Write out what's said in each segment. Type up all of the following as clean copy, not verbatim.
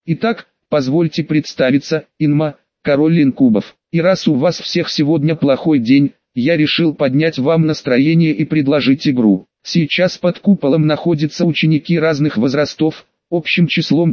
Итак, позвольте представиться, Инма, король инкубов. И раз у вас всех сегодня плохой день, я решил поднять вам настроение и предложить игру. Сейчас под куполом находятся ученики разных возрастов, общим числом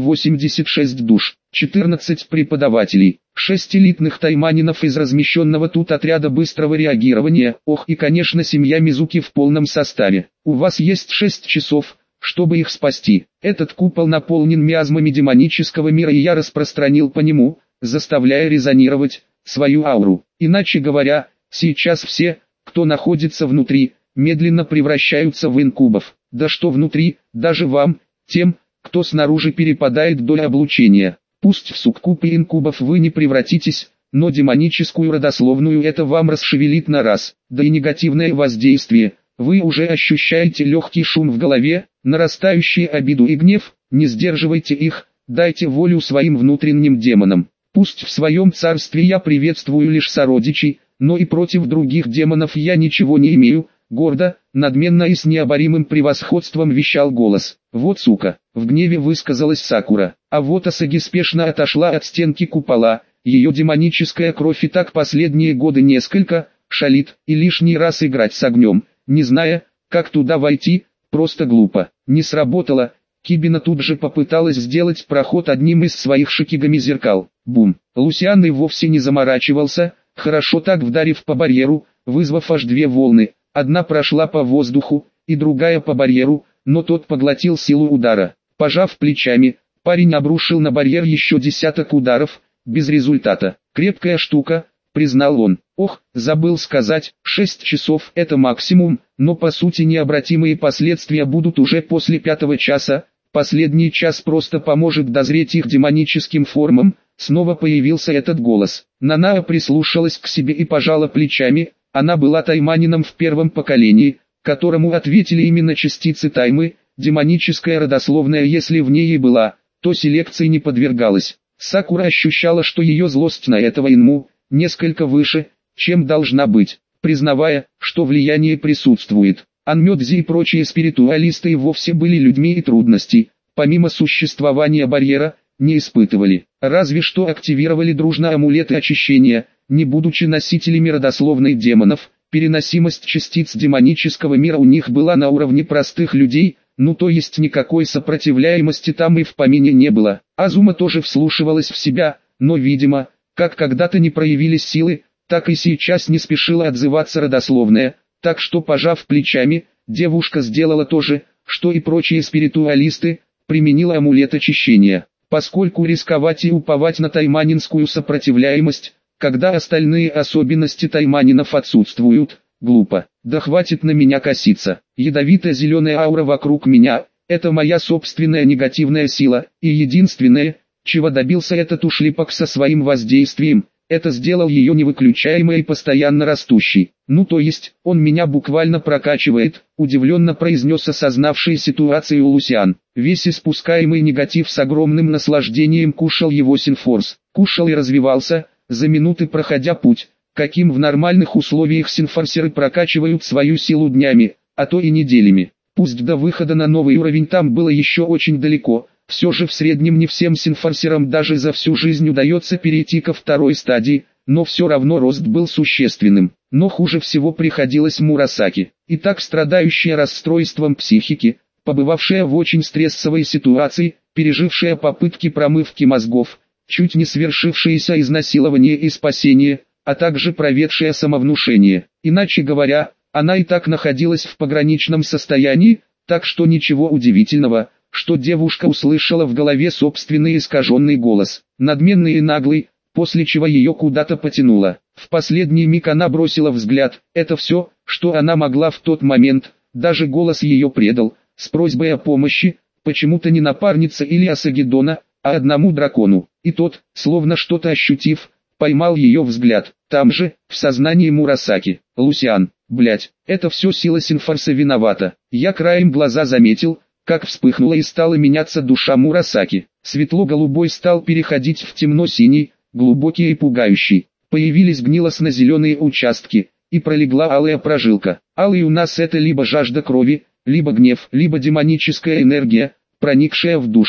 286 душ, 14 преподавателей, 6 элитных тайманинов из размещенного тут отряда быстрого реагирования, и конечно семья Мизуки в полном составе. У вас есть 6 часов, чтобы их спасти. Этот купол наполнен миазмами демонического мира, и я распространил по нему, заставляя резонировать свою ауру. Иначе говоря, сейчас все, кто находится внутри, медленно превращаются в инкубов. Да что внутри, даже вам, тем, кто снаружи перепадает доля облучения. Пусть в суккубе инкубов вы не превратитесь, но демоническую родословную это вам расшевелит на раз. Да и негативное воздействие. Вы уже ощущаете легкий шум в голове, нарастающие обиду и гнев, не сдерживайте их, дайте волю своим внутренним демонам. Пусть в своем царстве я приветствую лишь сородичей, но и против других демонов я ничего не имею, гордо, надменно и с необоримым превосходством вещал голос. Вот сука, в гневе высказалась Сакура, а вот Асаги спешно отошла от стенки купола, ее демоническая кровь и так последние годы несколько, шалит, и лишний раз играть с огнем, не зная, как туда войти, просто глупо. Не сработало, Кибина тут же попыталась сделать проход одним из своих шикигами зеркал. Бум. Лусиан и вовсе не заморачивался, хорошо так вдарив по барьеру, вызвав аж две волны. Одна прошла по воздуху, и другая по барьеру, но тот поглотил силу удара. Пожав плечами, парень обрушил на барьер еще десяток ударов, без результата. Крепкая штука, признал он. Ох, забыл сказать, 6 часов это максимум, но по сути необратимые последствия будут уже после 5 часа. Последний час просто поможет дозреть их демоническим формам. Снова появился этот голос. Нанаа прислушалась к себе и пожала плечами. Она была тайманином в первом поколении, которому ответили именно частицы таймы, демоническая родословная, если в ней и была, то селекции не подвергалась. Сакура ощущала, что ее злость на этого Инму несколько выше, чем должна быть, признавая, что влияние присутствует. Анмёдзи и прочие спиритуалисты и вовсе были людьми и трудностей, помимо существования барьера, не испытывали. Разве что активировали дружно амулеты очищения, не будучи носителями родословной демонов, переносимость частиц демонического мира у них была на уровне простых людей, то есть никакой сопротивляемости там и в помине не было. Азума тоже вслушивалась в себя, но видимо, как когда-то не проявились силы, так и сейчас не спешила отзываться родословная, так что пожав плечами, девушка сделала то же, что и прочие спиритуалисты, применила амулет очищения. Поскольку рисковать и уповать на тайманинскую сопротивляемость, когда остальные особенности тайманинов отсутствуют, глупо. Да хватит на меня коситься. Ядовито-зеленая аура вокруг меня – это моя собственная негативная сила, и единственное, чего добился этот ушлепок со своим воздействием, это сделал ее невыключаемой и постоянно растущей. То есть, он меня буквально прокачивает, удивленно произнес осознавший ситуацию Лусиан. Весь испускаемый негатив с огромным наслаждением кушал его Синфорс. Кушал и развивался, за минуты проходя путь, каким в нормальных условиях синфорсеры прокачивают свою силу днями, а то и неделями. Пусть до выхода на новый уровень там было еще очень далеко, все же в среднем не всем синфорсерам даже за всю жизнь удается перейти ко второй стадии, но все равно рост был существенным. Но хуже всего приходилось Мурасаки. И так страдающая расстройством психики, побывавшая в очень стрессовой ситуации, пережившая попытки промывки мозгов, чуть не свершившееся изнасилование и спасение, а также проведшая самовнушение. Иначе говоря, она и так находилась в пограничном состоянии, так что ничего удивительного, что девушка услышала в голове собственный искаженный голос, надменный и наглый, после чего ее куда-то потянуло. В последний миг она бросила взгляд, это все, что она могла в тот момент, даже голос ее предал, с просьбой о помощи, почему-то не напарница или Асагидона, а одному дракону. И тот, словно что-то ощутив, поймал ее взгляд. Там же, в сознании Мурасаки, Лусиан, блять, это все сила Синфорса виновата. Я краем глаза заметил, как вспыхнула и стала меняться душа Мурасаки. Светло-голубой стал переходить в темно-синий, глубокий и пугающий. Появились гнилостно-зеленые участки, и пролегла алая прожилка. Алый у нас это либо жажда крови, либо гнев, либо демоническая энергия, проникшая в душу.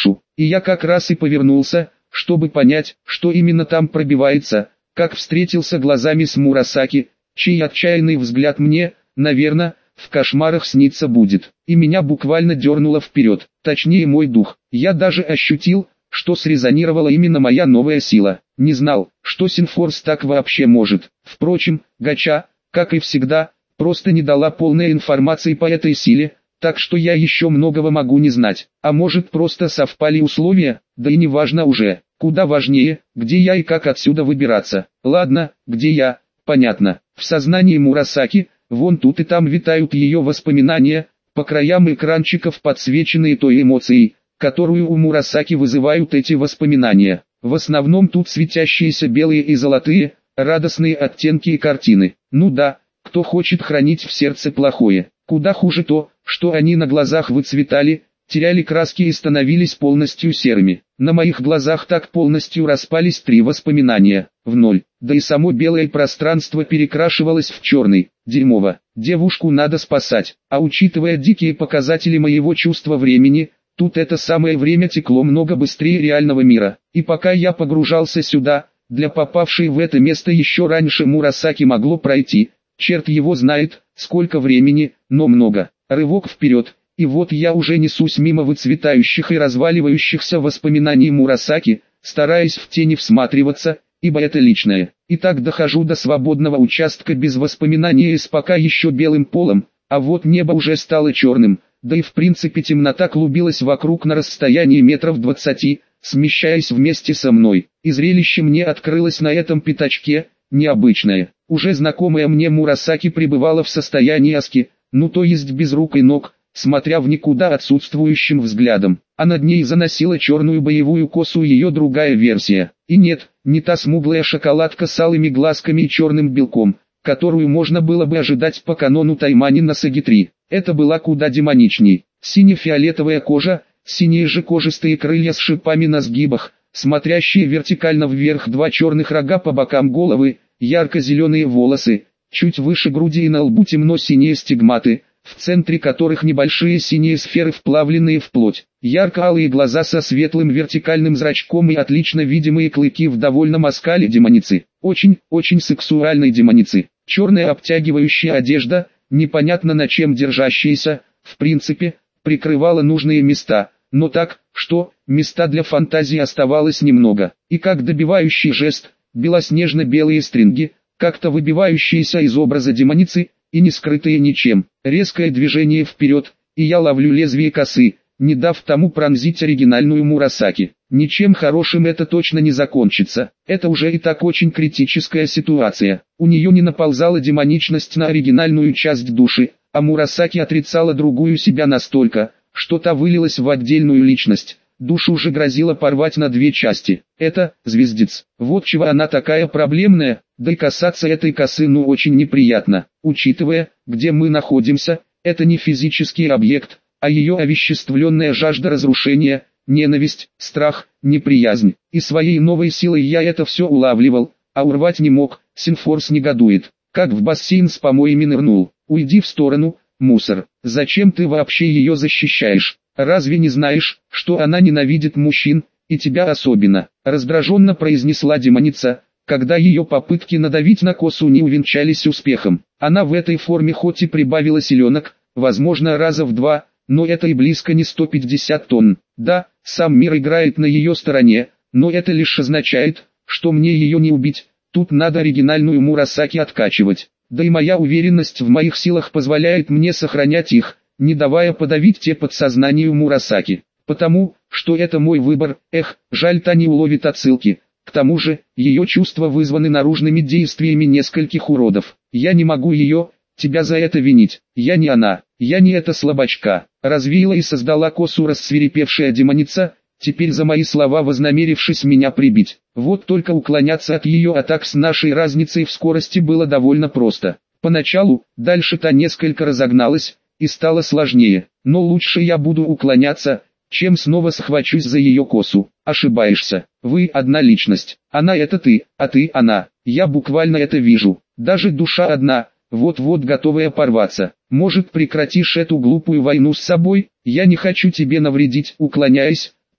и я как раз и повернулся, чтобы понять, что именно там пробивается, как встретился глазами с Мурасаки, чей отчаянный взгляд мне, наверное, в кошмарах снится будет, и меня буквально дернуло вперед, точнее мой дух. Я даже ощутил, что срезонировала именно моя новая сила. Не знал, что Синфорс так вообще может. Впрочем, Гача, как и всегда, просто не дала полной информации по этой силе, так что я еще многого могу не знать. А может, просто совпали условия, да и не важно уже. Куда важнее, где я и как отсюда выбираться. Ладно, где я, понятно. В сознании Мурасаки, вон тут и там витают ее воспоминания, по краям экранчиков подсвеченные той эмоцией, которую у Мурасаки вызывают эти воспоминания. В основном тут светящиеся белые и золотые, радостные оттенки и картины. Ну да, кто хочет хранить в сердце плохое. Куда хуже то, что они на глазах выцветали, теряли краски и становились полностью серыми. На моих глазах так полностью распались 3 воспоминания, в ноль. Да и само белое пространство перекрашивалось в черный. Дерьмово. Девушку надо спасать. А учитывая дикие показатели моего чувства времени, тут это самое время текло много быстрее реального мира. И пока я погружался сюда, для попавшей в это место еще раньше Мурасаки могло пройти, черт его знает, сколько времени, но много. Рывок вперед, и вот я уже несусь мимо выцветающих и разваливающихся воспоминаний Мурасаки, стараясь в тени всматриваться, ибо это личное. И так дохожу до свободного участка без воспоминаний с пока еще белым полом, а вот небо уже стало черным, да и в принципе темнота клубилась вокруг на расстоянии метров 20, смещаясь вместе со мной. И зрелище мне открылось на этом пятачке, необычное. Уже знакомая мне Мурасаки пребывала в состоянии аски, ну то есть без рук и ног, смотря в никуда отсутствующим взглядом, а над ней заносила черную боевую косу ее другая версия. И нет, не та смуглая шоколадка с алыми глазками и черным белком, которую можно было бы ожидать по канону Таймани Саги 3. Это была куда демоничней. Сине-фиолетовая кожа, синие же кожистые крылья с шипами на сгибах, смотрящие вертикально вверх 2 черных рога по бокам головы, ярко-зеленые волосы, чуть выше груди и на лбу темно-синие стигматы, в центре которых небольшие синие сферы, вплавленные в плоть, ярко-алые глаза со светлым вертикальным зрачком и отлично видимые клыки в довольном оскале демоницы. Очень сексуальной демоницы. Черная обтягивающая одежда, непонятно на чем держащаяся, в принципе, прикрывала нужные места, но так, что места для фантазии оставалось немного. И как добивающий жест, белоснежно-белые стринги, как-то выбивающиеся из образа демоницы, и не скрытые ничем. Резкое движение вперед, и я ловлю лезвие косы, не дав тому пронзить оригинальную Мурасаки. Ничем хорошим это точно не закончится. Это уже и так очень критическая ситуация. У нее не наползала демоничность на оригинальную часть души, а Мурасаки отрицала другую себя настолько, что та вылилась в отдельную личность. Душу уже грозило порвать на 2 части. Это, звездец. Вот чего она такая проблемная, да и касаться этой косы ну очень неприятно. Учитывая, где мы находимся, это не физический объект, а ее овеществленная жажда разрушения, ненависть, страх, неприязнь. И своей новой силой я это все улавливал, а урвать не мог. Синфорс негодует. Как в бассейн с помоями нырнул. Уйди в сторону, мусор. Зачем ты вообще ее защищаешь? Разве не знаешь, что она ненавидит мужчин, и тебя особенно? Раздраженно произнесла демоница, когда ее попытки надавить на косу не увенчались успехом. Она в этой форме хоть и прибавила силенок, возможно раза в 2, но это и близко не 150 тонн. Да, сам мир играет на ее стороне, но это лишь означает, что мне ее не убить, тут надо оригинальную Мурасаки откачивать. Да и моя уверенность в моих силах позволяет мне сохранять их, не давая подавить те подсознанию Мурасаки. Потому, что это мой выбор, жаль, та не уловит отсылки. К тому же, ее чувства вызваны наружными действиями нескольких уродов. Я не могу тебя за это винить. Я не она, я не эта слабачка. Развеяла и создала косу рассвирепевшая демоница, теперь за мои слова вознамерившись меня прибить. Вот только уклоняться от ее атак с нашей разницей в скорости было довольно просто. Поначалу, дальше та несколько разогналась, и стало сложнее, но лучше я буду уклоняться, чем снова схвачусь за ее косу. Ошибаешься, вы одна личность, она это ты, а ты она, я буквально это вижу, даже душа одна, вот-вот готовая порваться. Может, прекратишь эту глупую войну с собой? Я не хочу тебе навредить, уклоняясь,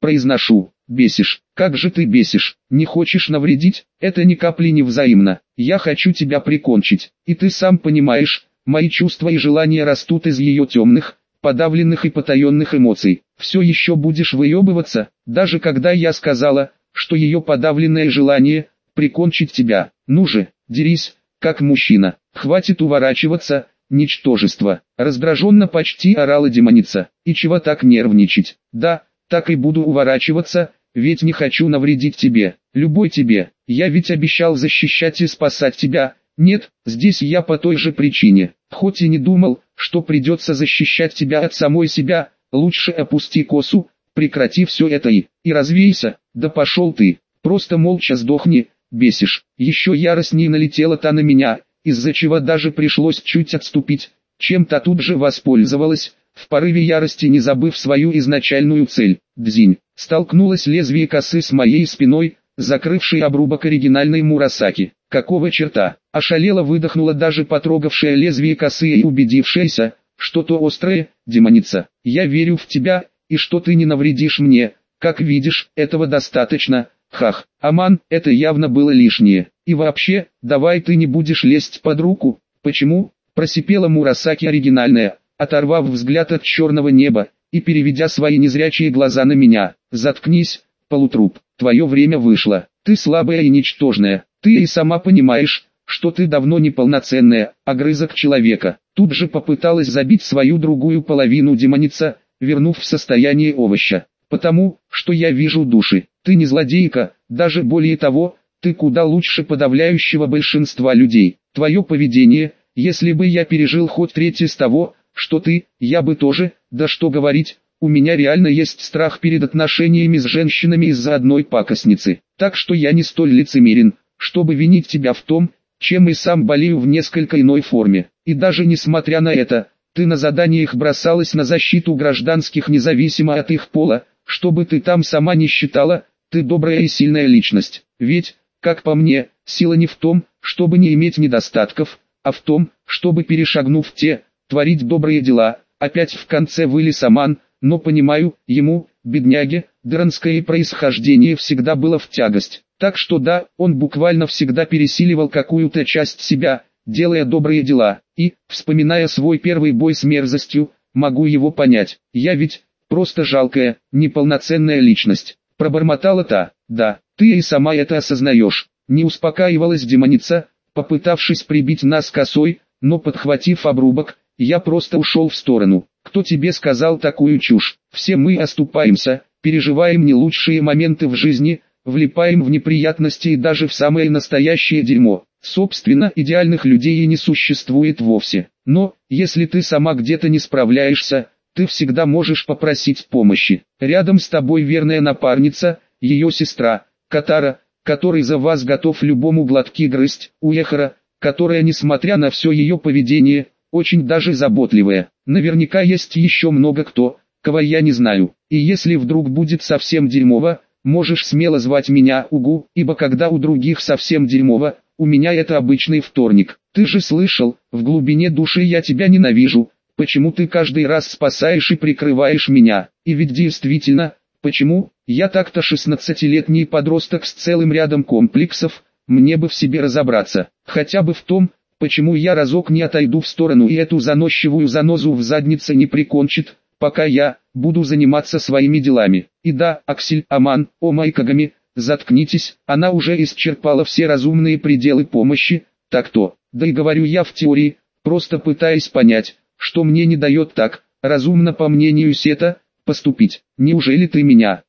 произношу. Бесишь, как же ты бесишь, не хочешь навредить, это ни капли не взаимно, я хочу тебя прикончить, и ты сам понимаешь, мои чувства и желания растут из ее темных, подавленных и потаенных эмоций. Все еще будешь выебываться, даже когда я сказала, что ее подавленное желание – прикончить тебя. Ну же, дерись, как мужчина, хватит уворачиваться, ничтожество. Раздраженно почти орала демоница. И чего так нервничать? Да, так и буду уворачиваться, ведь не хочу навредить тебе, любой тебе. Я ведь обещал защищать и спасать тебя. Нет, здесь я по той же причине. Хоть и не думал, что придется защищать тебя от самой себя, лучше опусти косу, прекрати все это и развейся. Да пошел ты, просто молча сдохни, бесишь. Еще яростней налетела-то на меня, из-за чего даже пришлось чуть отступить, чем-то тут же воспользовалась, в порыве ярости не забыв свою изначальную цель. Дзинь, столкнулось лезвие косы с моей спиной, закрывшей обрубок оригинальной Мурасаки. Какого черта? Ошалела выдохнула даже потрогавшая лезвие косы и убедившаяся, что то острое, демоница. Я верю в тебя, и что ты не навредишь мне, как видишь, этого достаточно. Хах, Аман, это явно было лишнее. И вообще, давай ты не будешь лезть под руку. Почему? Просипела Мурасаки оригинальная, оторвав взгляд от черного неба, и переведя свои незрячие глаза на меня. Заткнись, полутруп, твое время вышло, ты слабая и ничтожная, ты и сама понимаешь, что ты давно не полноценная, огрызок человека. Тут же попыталась забить свою другую половину демоница, вернув в состояние овоща. Потому, что я вижу души, ты не злодейка, даже более того, ты куда лучше подавляющего большинства людей. Твое поведение, если бы я пережил хоть треть из того, что ты, я бы тоже, да что говорить, у меня реально есть страх перед отношениями с женщинами из-за одной пакостницы. Так что я не столь лицемерен, чтобы винить тебя в том, чем и сам болею в несколько иной форме. И даже несмотря на это, ты на заданиях бросалась на защиту гражданских независимо от их пола, чтобы ты там сама не считала, ты добрая и сильная личность. Ведь, как по мне, сила не в том, чтобы не иметь недостатков, а в том, чтобы перешагнув те, творить добрые дела. Опять в конце вылез Аман, но понимаю, ему, бедняге, дыранское происхождение всегда было в тягость. Так что да, он буквально всегда пересиливал какую-то часть себя, делая добрые дела. И, вспоминая свой первый бой с мерзостью, могу его понять. Я ведь просто жалкая, неполноценная личность. Пробормотала та. Да, ты и сама это осознаешь. Не успокаивалась демоница, попытавшись прибить нас косой, но подхватив обрубок, я просто ушел в сторону. Кто тебе сказал такую чушь? Все мы оступаемся, переживаем не лучшие моменты в жизни, влипаем в неприятности и даже в самое настоящее дерьмо. Собственно, идеальных людей и не существует вовсе. Но, если ты сама где-то не справляешься, ты всегда можешь попросить помощи. Рядом с тобой верная напарница, ее сестра, Катара, который за вас готов любому глотки грызть, Уехара, которая, несмотря на все ее поведение, очень даже заботливая. Наверняка есть еще много кто, кого я не знаю. И если вдруг будет совсем дерьмово, можешь смело звать меня Угу, ибо когда у других совсем дерьмово, у меня это обычный вторник. Ты же слышал, в глубине души я тебя ненавижу. Почему ты каждый раз спасаешь и прикрываешь меня? И ведь действительно, почему? Я так-то 16-летний подросток с целым рядом комплексов, мне бы в себе разобраться. Хотя бы в том, почему я разок не отойду в сторону и эту заносчивую занозу в заднице не прикончит, пока я буду заниматься своими делами. И да, Аксель, Аман, Омайкагами, заткнитесь, она уже исчерпала все разумные пределы помощи, так-то. Да и говорю я в теории, просто пытаясь понять, что мне не дает так, разумно по мнению Сета, поступить. Неужели ты меня,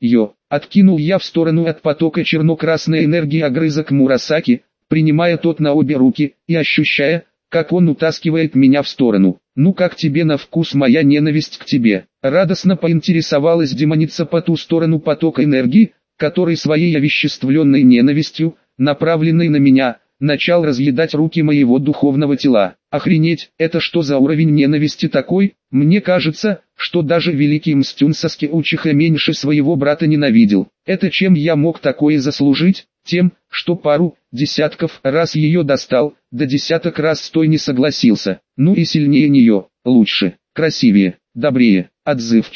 откинул я в сторону от потока черно-красной энергии огрызок Мурасаки, принимая тот на обе руки, и ощущая, как он утаскивает меня в сторону. Ну как тебе на вкус моя ненависть к тебе? Радостно поинтересовалась демоница по ту сторону потока энергии, который своей овеществленной ненавистью, направленной на меня, начал разъедать руки моего духовного тела. Охренеть, это что за уровень ненависти такой? Мне кажется, что даже великий Мстюн Саске Учиха меньше своего брата ненавидел. Это чем я мог такое заслужить? Тем, что пару десятков раз ее достал, да десяток раз с той не согласился. Ну и сильнее нее, лучше, красивее, добрее, отзывчивей.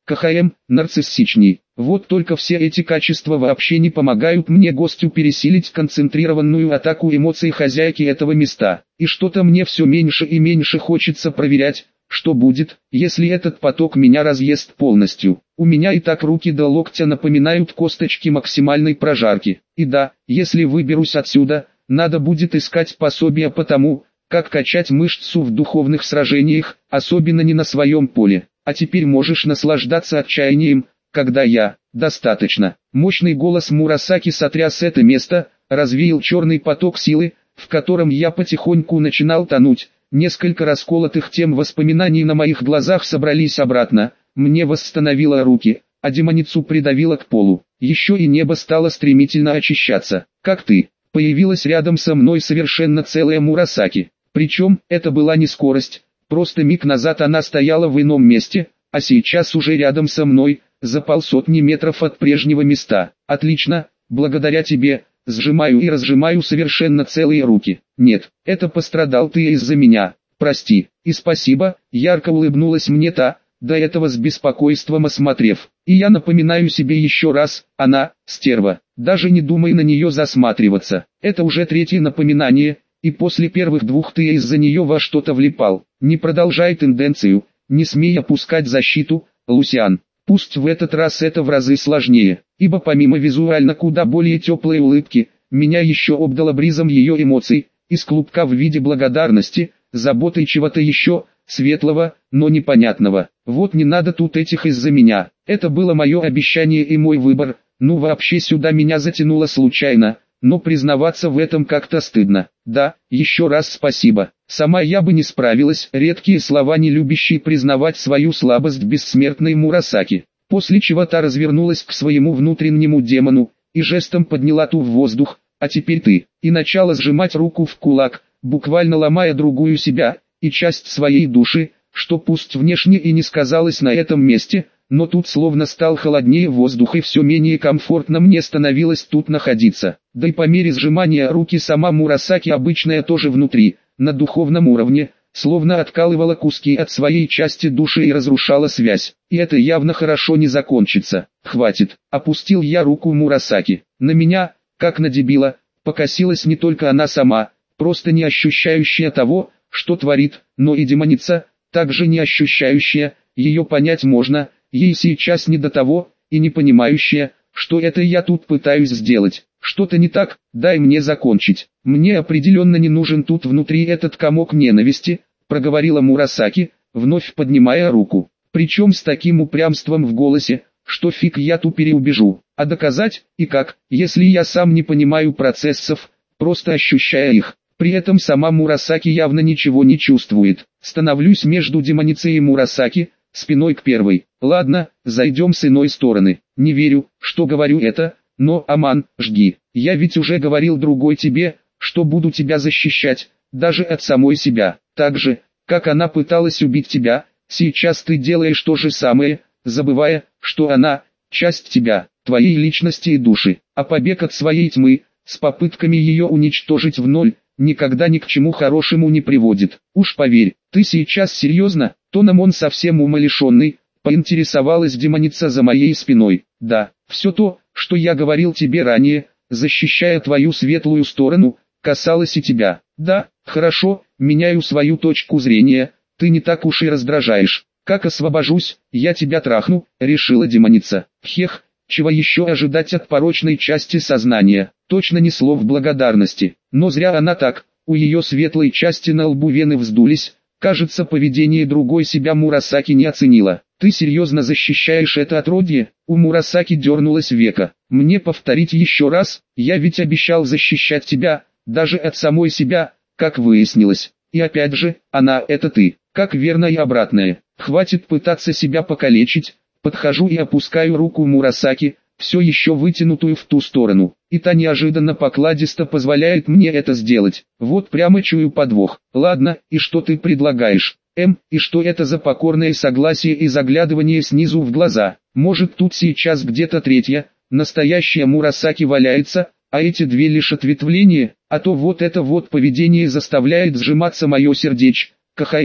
КХМ, нарциссичней. Вот только все эти качества вообще не помогают мне гостю пересилить концентрированную атаку эмоций хозяйки этого места. И что-то мне все меньше и меньше хочется проверять, что будет, если этот поток меня разъест полностью. У меня и так руки до локтя напоминают косточки максимальной прожарки. И да, если выберусь отсюда, надо будет искать пособие по тому, как качать мышцу в духовных сражениях, особенно не на своем поле. А теперь можешь наслаждаться отчаянием, когда я, достаточно. Мощный голос Мурасаки сотряс это место, развеял черный поток силы, в котором я потихоньку начинал тонуть. Несколько расколотых тем воспоминаний на моих глазах собрались обратно, мне восстановило руки, а демоницу придавило к полу. Еще и небо стало стремительно очищаться. «Как ты?» Появилась рядом со мной совершенно целая Мурасаки. Причем, это была не скорость, просто миг назад она стояла в ином месте, а сейчас уже рядом со мной, за полсотни метров от прежнего места. «Отлично, благодаря тебе». Сжимаю и разжимаю совершенно целые руки. «Нет, это пострадал ты из-за меня. Прости». «И спасибо», ярко улыбнулась мне та, до этого с беспокойством осмотрев. «И я напоминаю себе еще раз, она, стерва. Даже не думай на нее засматриваться. Это уже третье напоминание, и после первых двух ты из-за нее во что-то влипал. Не продолжай тенденцию, не смей опускать защиту, Лусиан. Пусть в этот раз это в разы сложнее, ибо помимо визуально куда более теплой улыбки, меня еще обдало бризом ее эмоций, из клубка в виде благодарности, заботы и чего-то еще, светлого, но непонятного. Вот не надо тут этих из-за меня. Это было мое обещание и мой выбор, ну вообще сюда меня затянуло случайно, но признаваться в этом как-то стыдно. Да, еще раз спасибо. Сама я бы не справилась, редкие слова, не любящие признавать свою слабость бессмертной Мурасаки. После чего та развернулась к своему внутреннему демону, и жестом подняла ту в воздух, «А теперь ты», и начала сжимать руку в кулак, буквально ломая другую себя, и часть своей души, что пусть внешне и не сказалось на этом месте, но тут словно стал холоднее воздух и все менее комфортно мне становилось тут находиться. Да и по мере сжимания руки сама Мурасаки обычная тоже внутри, на духовном уровне, словно откалывала куски от своей части души и разрушала связь. И это явно хорошо не закончится. «Хватит», опустил я руку Мурасаки. На меня, как на дебила, покосилась не только она сама, просто не ощущающая того, что творит, но и демоница, также не ощущающая, ее понять можно, ей сейчас не до того, и не понимающая, что это я тут пытаюсь сделать. Что-то не так, дай мне закончить. Мне определенно не нужен тут внутри этот комок ненависти, проговорила Мурасаки, вновь поднимая руку. Причем с таким упрямством в голосе, что фиг я тут переубежу. А доказать, и как, если я сам не понимаю процессов, просто ощущая их. При этом сама Мурасаки явно ничего не чувствует. Становлюсь между демоницей и Мурасаки, спиной к первой. Ладно, зайдем с иной стороны. Не верю, что говорю это, но, Аман, жги. Я ведь уже говорил другой тебе, что буду тебя защищать, даже от самой себя. Так же, как она пыталась убить тебя, сейчас ты делаешь то же самое, забывая, что она – часть тебя, твоей личности и души. А побег от своей тьмы, с попытками ее уничтожить в ноль, никогда ни к чему хорошему не приводит. Уж поверь, ты сейчас серьезно? Тоном он совсем умалишенный, поинтересовалась демоница за моей спиной. Да, все то, что я говорил тебе ранее, защищая твою светлую сторону, касалось и тебя. Да, хорошо, меняю свою точку зрения, ты не так уж и раздражаешь. Как освобожусь, я тебя трахну, решила демоница. Хех, чего еще ожидать от порочной части сознания? Точно не слов благодарности. Но зря она так, у ее светлой части на лбу вены вздулись. Кажется, поведение другой себя Мурасаки не оценила. Ты серьезно защищаешь это отродье? У Мурасаки дернулось веко. Мне повторить еще раз? Я ведь обещал защищать тебя, даже от самой себя, как выяснилось. И опять же, она это ты. Как верно и обратное. Хватит пытаться себя покалечить. Подхожу и опускаю руку Мурасаки, все еще вытянутую в ту сторону. И та неожиданно покладисто позволяет мне это сделать. Вот прямо чую подвох. Ладно, и что ты предлагаешь? И что это за покорное согласие и заглядывание снизу в глаза? Может тут сейчас где-то третья, настоящая Мурасаки валяется, а эти две лишь ответвления, а то вот это вот поведение заставляет сжиматься мое сердечко. КХМ,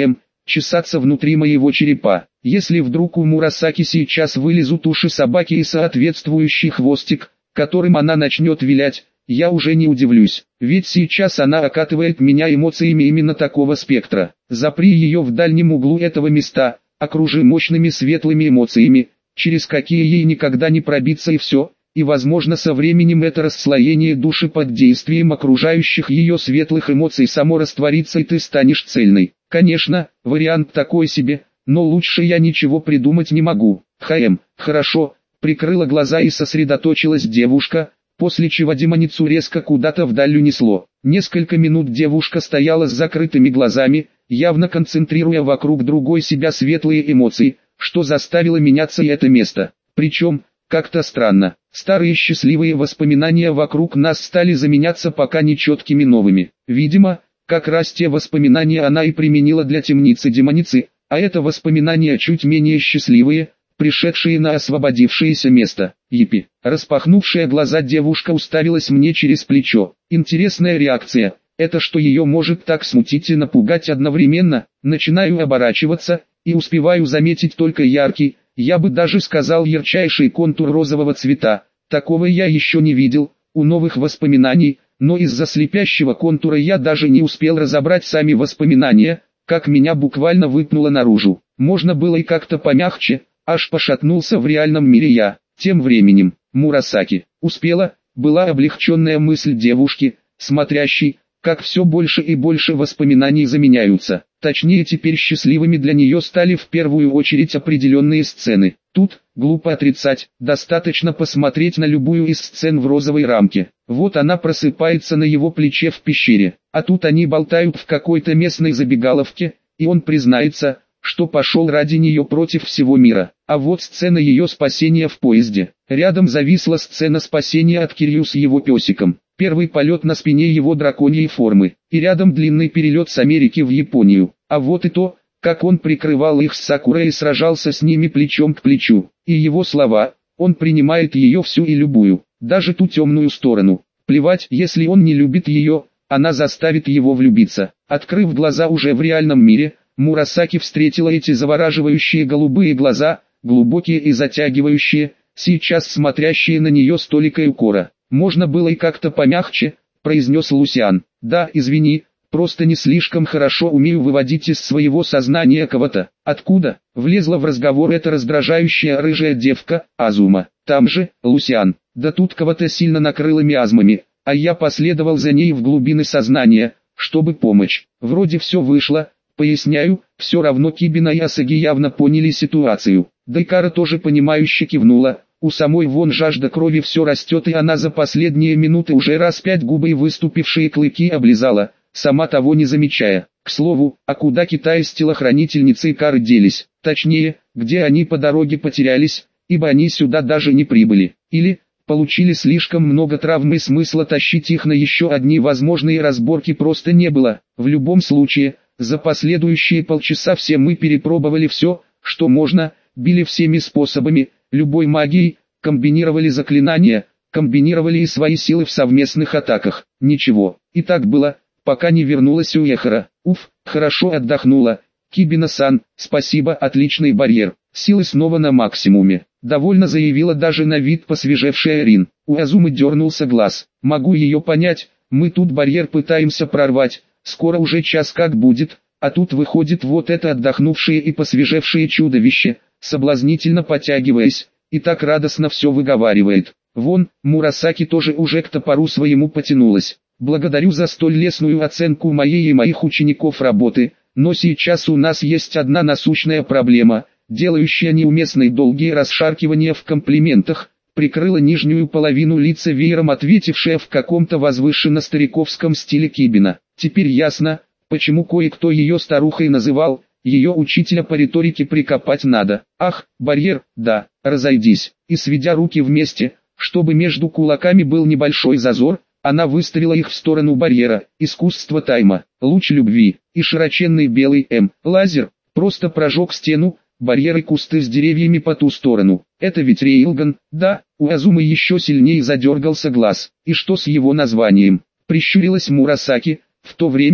чесаться внутри моего черепа. Если вдруг у Мурасаки сейчас вылезут уши собаки и соответствующий хвостик, которым она начнет вилять, я уже не удивлюсь, ведь сейчас она окатывает меня эмоциями именно такого спектра. Запри ее в дальнем углу этого места, окружи мощными светлыми эмоциями, через какие ей никогда не пробиться и все, и возможно со временем это расслоение души под действием окружающих ее светлых эмоций само растворится и ты станешь цельной. Конечно, вариант такой себе, но лучше я ничего придумать не могу. Хорошо, прикрыла глаза и сосредоточилась девушка, после чего демоницу резко куда-то вдаль унесло. Несколько минут девушка стояла с закрытыми глазами, явно концентрируя вокруг другой себя светлые эмоции, что заставило меняться и это место. Причем, как-то странно, старые счастливые воспоминания вокруг нас стали заменяться пока нечеткими новыми. Видимо, как раз те воспоминания она и применила для темницы-демоницы, а это воспоминания чуть менее счастливые, пришедшие на освободившееся место. Епи. Распахнувшая глаза девушка уставилась мне через плечо. Интересная реакция. Это что ее может так смутить и напугать одновременно? Начинаю оборачиваться, и успеваю заметить только яркий, я бы даже сказал ярчайший контур розового цвета. Такого я еще не видел, у новых воспоминаний, но из-за слепящего контура я даже не успел разобрать сами воспоминания, как меня буквально выпнуло наружу. Можно было и как-то помягче, аж пошатнулся в реальном мире я. Тем временем, Мурасаки, успела, была облегченная мысль девушки, смотрящей, как все больше и больше воспоминаний заменяются. Точнее теперь счастливыми для нее стали в первую очередь определенные сцены. Тут, глупо отрицать, достаточно посмотреть на любую из сцен в розовой рамке. Вот она просыпается на его плече в пещере, а тут они болтают в какой-то местной забегаловке, и он признается, что пошел ради нее против всего мира. А вот сцена ее спасения в поезде. Рядом зависла сцена спасения от Кирью с его песиком. Первый полет на спине его драконьей формы. И рядом длинный перелет с Америки в Японию. А вот и то, как он прикрывал их с Сакурой и сражался с ними плечом к плечу. И его слова, он принимает ее всю и любую, даже ту темную сторону. Плевать, если он не любит ее, она заставит его влюбиться. Открыв глаза уже в реальном мире, Мурасаки встретила эти завораживающие голубые глаза, глубокие и затягивающие, сейчас смотрящие на нее с толикой укора. «Можно было и как-то помягче», — произнес Лусиан. «Да, извини, просто не слишком хорошо умею выводить из своего сознания кого-то». «Откуда?» — влезла в разговор эта раздражающая рыжая девка, Азума. «Там же, Лусиан, да тут кого-то сильно накрыло миазмами, а я последовал за ней в глубины сознания, чтобы помочь. Вроде все вышло». Поясняю, все равно Кибина и Асаги явно поняли ситуацию. Дайкара тоже понимающе кивнула, у самой вон жажда крови все растет и она за последние минуты уже раз 5 губы и выступившие клыки облизала, сама того не замечая. К слову, а куда Китай с телохранительницей Кары делись? Точнее, где они по дороге потерялись, ибо они сюда даже не прибыли. Или, получили слишком много травм и смысла тащить их на еще одни возможные разборки просто не было. В любом случае, за последующие полчаса все мы перепробовали все, что можно, били всеми способами, любой магией, комбинировали заклинания, комбинировали и свои силы в совместных атаках. Ничего, и так было, пока не вернулась Уэхара. Уф, хорошо отдохнула. Кибина-сан, спасибо, отличный барьер. Силы снова на максимуме. Довольно заявила даже на вид посвежевшая Рин. У Азумы дернулся глаз. Могу ее понять, мы тут барьер пытаемся прорвать. Скоро уже час как будет, а тут выходит вот это отдохнувшее и посвежевшее чудовище, соблазнительно потягиваясь, и так радостно все выговаривает. Вон, Мурасаки тоже уже к топору своему потянулась. Благодарю за столь лестную оценку моей и моих учеников работы, но сейчас у нас есть одна насущная проблема, делающая неуместной долгие расшаркивания в комплиментах, прикрыла нижнюю половину лица веером ответившая в каком-то возвышенно-стариковском стиле Кибина. Теперь ясно, почему кое-кто ее старухой называл, ее учителя по риторике прикопать надо. Ах, барьер, да, разойдись. И сведя руки вместе, чтобы между кулаками был небольшой зазор, она выставила их в сторону барьера. Искусство тайма, луч любви, и широченный белый лазер, просто прожег стену, барьер и кусты с деревьями по ту сторону. Это ведь Рейлган, да? У Азумы еще сильнее задергался глаз. И что с его названием? Прищурилась Мурасаки, в то время,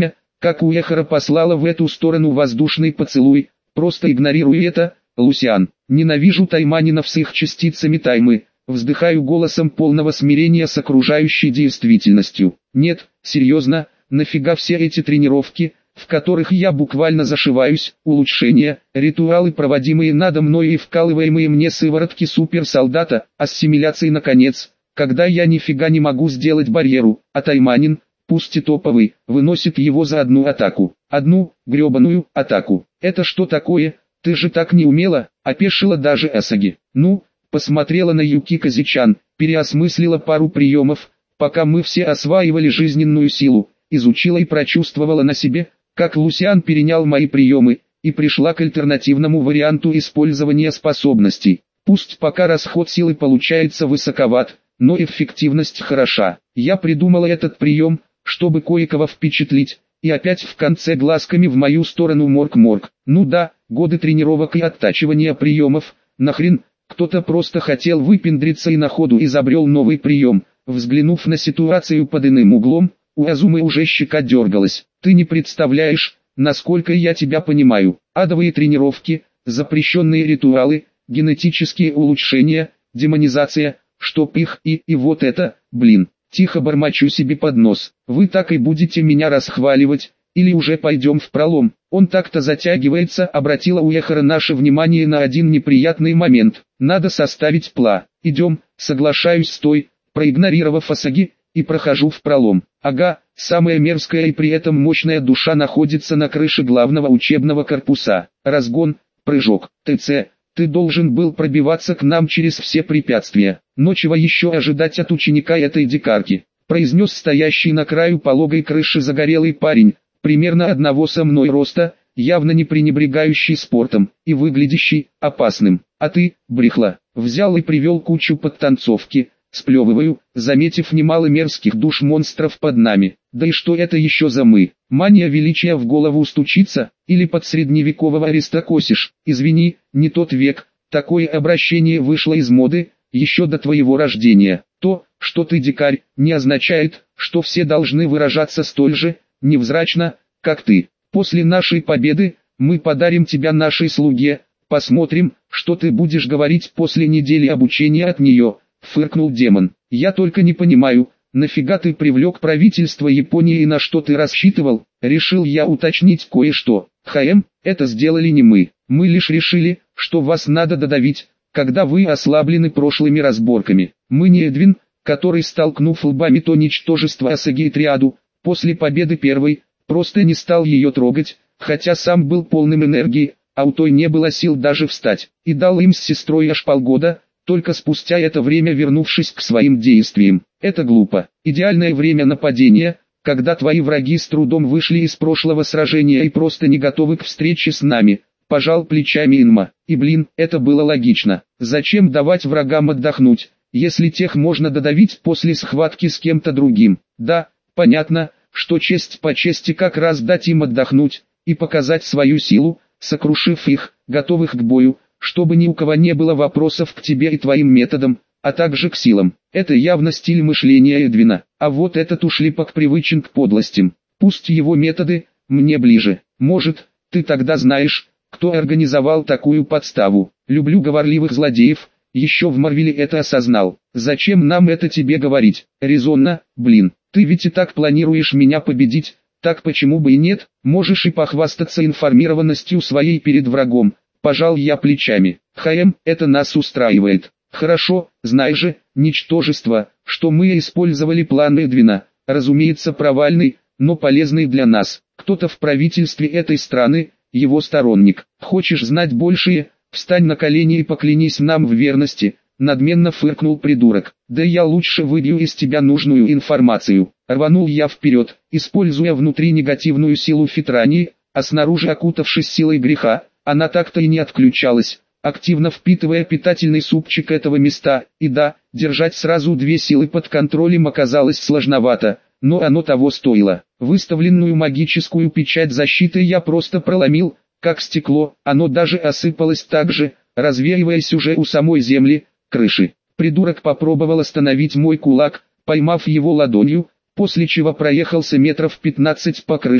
как Уэхара послала в эту сторону воздушный поцелуй, просто игнорируй это, Лусиан. Ненавижу тайманинов с их частицами таймы, вздыхаю голосом полного смирения с окружающей действительностью. Нет, серьезно, нафига все эти тренировки, в которых я буквально зашиваюсь, улучшения, ритуалы, проводимые надо мной и вкалываемые мне сыворотки суперсолдата, ассимиляции наконец, когда я нифига не могу сделать барьеру, а тайманин, пусть и топовый, выносит его за одну атаку. Одну, гребаную, атаку. Это что такое? Ты же так не умела, опешила даже Асаги. Ну, посмотрела на Юки Казичан, переосмыслила пару приемов, пока мы все осваивали жизненную силу, изучила и прочувствовала на себе, как Лусиан перенял мои приемы, и пришла к альтернативному варианту использования способностей. Пусть пока расход силы получается высоковат, но эффективность хороша. Я придумала этот прием, чтобы кое-кого впечатлить, и опять в конце глазками в мою сторону морг-морг. Ну да, годы тренировок и оттачивания приемов, нахрен, кто-то просто хотел выпендриться и на ходу изобрел новый прием. Взглянув на ситуацию под иным углом, у Азумы уже щека дергалась. Ты не представляешь, насколько я тебя понимаю. Адовые тренировки, запрещенные ритуалы, генетические улучшения, демонизация, чтоб их и вот это, блин. Тихо бормочу себе под нос. Вы так и будете меня расхваливать, или уже пойдем в пролом. Он так-то затягивается, обратила Уэхара наше внимание на один неприятный момент. Надо составить план. Идем, соглашаюсь с той, проигнорировав Асаги, и прохожу в пролом. Ага, самая мерзкая и при этом мощная душа находится на крыше главного учебного корпуса. Разгон, прыжок, ТЦ. Ты должен был пробиваться к нам через все препятствия. Но чего еще ожидать от ученика этой дикарки? Произнес стоящий на краю пологой крыши загорелый парень, примерно одного со мной роста, явно не пренебрегающий спортом, и выглядящий опасным. А ты, брехла, взял и привел кучу подтанцовки, сплевываю, заметив немало мерзких душ монстров под нами. Да и что это еще за мы? Мания величия в голову стучится, или под средневекового ареста косишь? Извини, не тот век, такое обращение вышло из моды, еще до твоего рождения. То, что ты дикарь, не означает, что все должны выражаться столь же невзрачно, как ты. После нашей победы, мы подарим тебя нашей слуге, посмотрим, что ты будешь говорить после недели обучения от нее, фыркнул демон. Я только не понимаю, нафига ты привлек правительство Японии и на что ты рассчитывал? Решил я уточнить кое-что. Это сделали не мы. Мы лишь решили, что вас надо додавить, когда вы ослаблены прошлыми разборками. Мы не Эдвин, который, столкнув лбами то ничтожество Асаги и Триаду, после победы первой, просто не стал ее трогать, хотя сам был полным энергии, а у той не было сил даже встать, и дал им с сестрой аж полгода, только спустя это время вернувшись к своим действиям. Это глупо. Идеальное время нападения, когда твои враги с трудом вышли из прошлого сражения и просто не готовы к встрече с нами. Пожал плечами Инма. И блин, это было логично. Зачем давать врагам отдохнуть, если тех можно додавить после схватки с кем-то другим? Да, понятно, что честь по чести как раз дать им отдохнуть и показать свою силу, сокрушив их, готовых к бою, чтобы ни у кого не было вопросов к тебе и твоим методам, а также к силам. Это явно стиль мышления Эдвина. А вот этот ушлепок привычен к подлостям. Пусть его методы мне ближе. Может, ты тогда знаешь, кто организовал такую подставу. Люблю говорливых злодеев, еще в Марвеле это осознал. Зачем нам это тебе говорить? Резонно, блин. Ты ведь и так планируешь меня победить, так почему бы и нет? Можешь и похвастаться информированностью своей перед врагом. Пожал я плечами. Это нас устраивает. Хорошо, знай же, ничтожество, что мы использовали план Эдвина, разумеется провальный, но полезный для нас. Кто-то в правительстве этой страны, его сторонник. Хочешь знать большее? Встань на колени и поклянись нам в верности, надменно фыркнул придурок. Да я лучше выбью из тебя нужную информацию. Рванул я вперед, используя внутри негативную силу Фитрании, а снаружи окутавшись силой греха, она так-то и не отключалась, активно впитывая питательный супчик этого места. И да, держать сразу две силы под контролем оказалось сложновато, но оно того стоило. Выставленную магическую печать защиты я просто проломил, как стекло, оно даже осыпалось так же, развеиваясь уже у самой земли, крыши. Придурок попробовал остановить мой кулак, поймав его ладонью, после чего проехался метров 15 по крыше,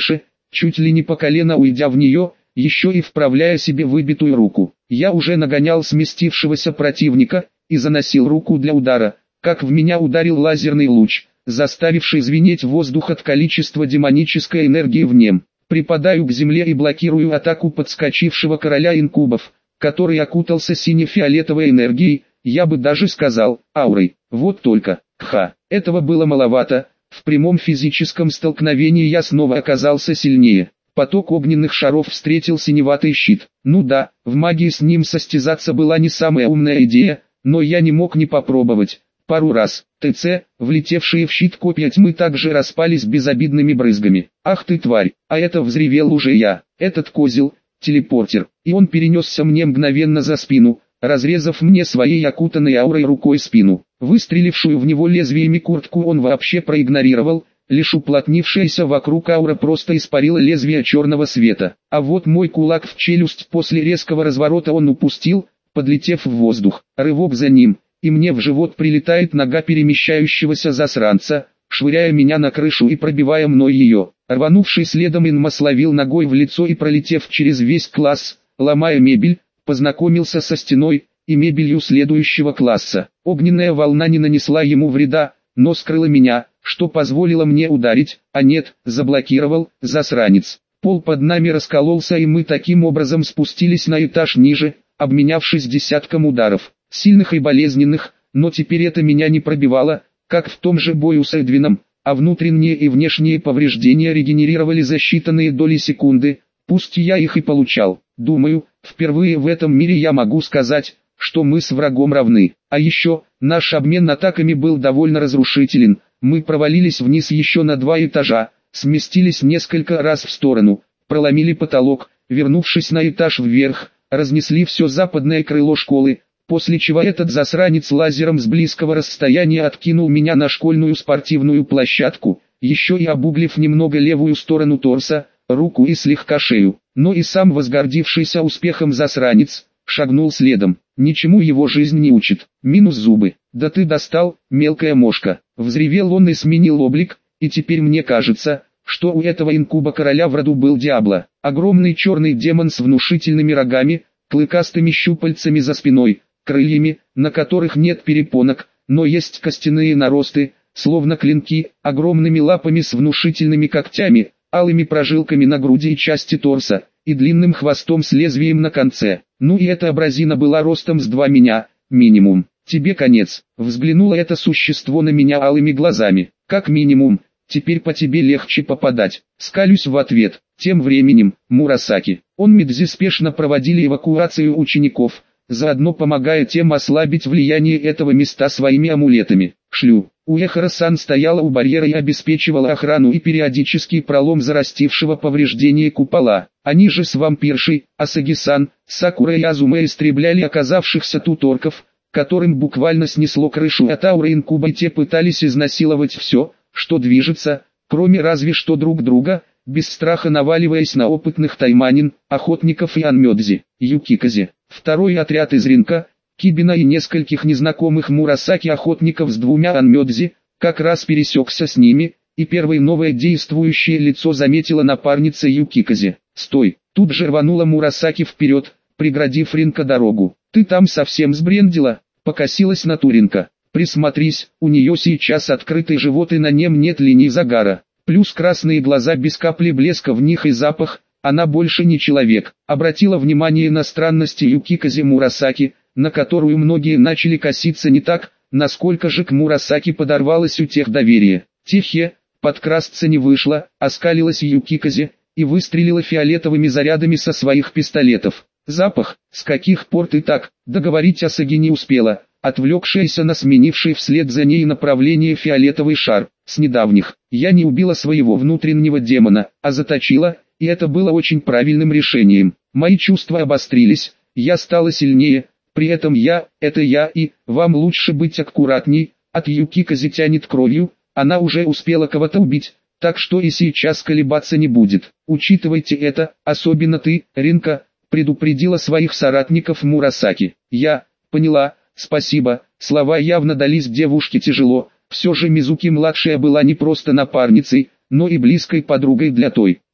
чуть ли не по колено уйдя в нее, еще и вправляя себе выбитую руку. Я уже нагонял сместившегося противника и заносил руку для удара, как в меня ударил лазерный луч, заставивший звенеть воздух от количества демонической энергии в нем. Припадаю к земле и блокирую атаку подскочившего короля инкубов, который окутался сине-фиолетовой энергией, я бы даже сказал, аурой. Вот только, этого было маловато, в прямом физическом столкновении я снова оказался сильнее. Поток огненных шаров встретил синеватый щит. Ну да, в магии с ним состязаться была не самая умная идея, но я не мог не попробовать. Пару раз, ТЦ, влетевшие в щит копья тьмы также распались безобидными брызгами. Ах ты тварь, а это взревел уже я, этот козел, телепортер, и он перенесся мне мгновенно за спину, разрезав мне своей окутанной аурой рукой спину. Выстрелившую в него лезвиями куртку он вообще проигнорировал, лишь уплотнившаяся вокруг аура просто испарила лезвие черного света. А вот мой кулак в челюсть после резкого разворота он упустил, подлетев в воздух. Рывок за ним, и мне в живот прилетает нога перемещающегося засранца, швыряя меня на крышу и пробивая мной ее. Рванувший следом Инма словил ногой в лицо и, пролетев через весь класс, ломая мебель, познакомился со стеной и мебелью следующего класса. Огненная волна не нанесла ему вреда, но скрыла меня, что позволило мне ударить, а нет, заблокировал, засранец. Пол под нами раскололся, и мы таким образом спустились на этаж ниже, обменявшись десятком ударов, сильных и болезненных, но теперь это меня не пробивало, как в том же бою с Эдвином, а внутренние и внешние повреждения регенерировали за считанные доли секунды, пусть я их и получал. Думаю, впервые в этом мире я могу сказать, что мы с врагом равны. А еще, наш обмен атаками был довольно разрушителен, мы провалились вниз еще на 2 этажа, сместились несколько раз в сторону, проломили потолок, вернувшись на этаж вверх, разнесли все западное крыло школы, после чего этот засранец лазером с близкого расстояния откинул меня на школьную спортивную площадку, еще и обуглив немного левую сторону торса, руку и слегка шею. Но и сам возгордившийся успехом засранец шагнул следом. Ничему его жизнь не учит. Минус зубы. Да ты достал, мелкая мошка. Взревел он и сменил облик, и теперь мне кажется, что у этого инкуба короля в роду был Диабло. Огромный черный демон с внушительными рогами, клыкастыми щупальцами за спиной, крыльями, на которых нет перепонок, но есть костяные наросты, словно клинки, огромными лапами с внушительными когтями, алыми прожилками на груди и части торса, и длинным хвостом с лезвием на конце. Ну и эта абразина была ростом с 2 меня, минимум. Тебе конец. Взглянуло это существо на меня алыми глазами. Как минимум, теперь по тебе легче попадать. Скалюсь в ответ. Тем временем, Мурасаки, Онмидзи спешно проводили эвакуацию учеников, заодно помогая тем ослабить влияние этого места своими амулетами. Шлю. Уэхара-сан стояла у барьера и обеспечивала охрану и периодический пролом зарастившего повреждения купола. Они же с вампиршей, Асаги-сан, Сакура и Азуме истребляли оказавшихся тут орков, которым буквально снесло крышу от ауры инкуба, и те пытались изнасиловать все, что движется, кроме разве что друг друга, без страха наваливаясь на опытных тайманин, охотников и анмёдзи. Юкиказе. Второй отряд из Ринка, Кибина и нескольких незнакомых Мурасаки охотников с 2 анмёдзи, как раз пересекся с ними, и первое новое действующее лицо заметила напарница Юкиказе. «Стой!» Тут же рванула Мурасаки вперед, преградив Ринка дорогу. «Ты там совсем сбрендила?» Покосилась на Туринка. «Присмотрись, у нее сейчас открытый живот и на нем нет линий загара. Плюс красные глаза без капли блеска в них и запах, она больше не человек». Обратила внимание на странности Юкиказе Мурасаки, на которую многие начали коситься не так, насколько же к Мурасаки подорвалось у тех доверие. Тихе, подкрасться не вышло, оскалилась Юкиказе и выстрелила фиолетовыми зарядами со своих пистолетов. «Запах, с каких пор ты так?» Договорить Асаги не успела, отвлекшаяся на сменивший вслед за ней направление фиолетовый шар. «С недавних, я не убила своего внутреннего демона, а заточила, и это было очень правильным решением. Мои чувства обострились, я стала сильнее. При этом это я, и вам лучше быть аккуратней, от Юкиказе тянет кровью, она уже успела кого-то убить, так что и сейчас колебаться не будет. Учитывайте это, особенно ты, Ринка», предупредила своих соратников Мурасаки. «Я поняла, спасибо». Слова явно дались девушке тяжело, все же Мизуки-младшая была не просто напарницей, но и близкой подругой для той.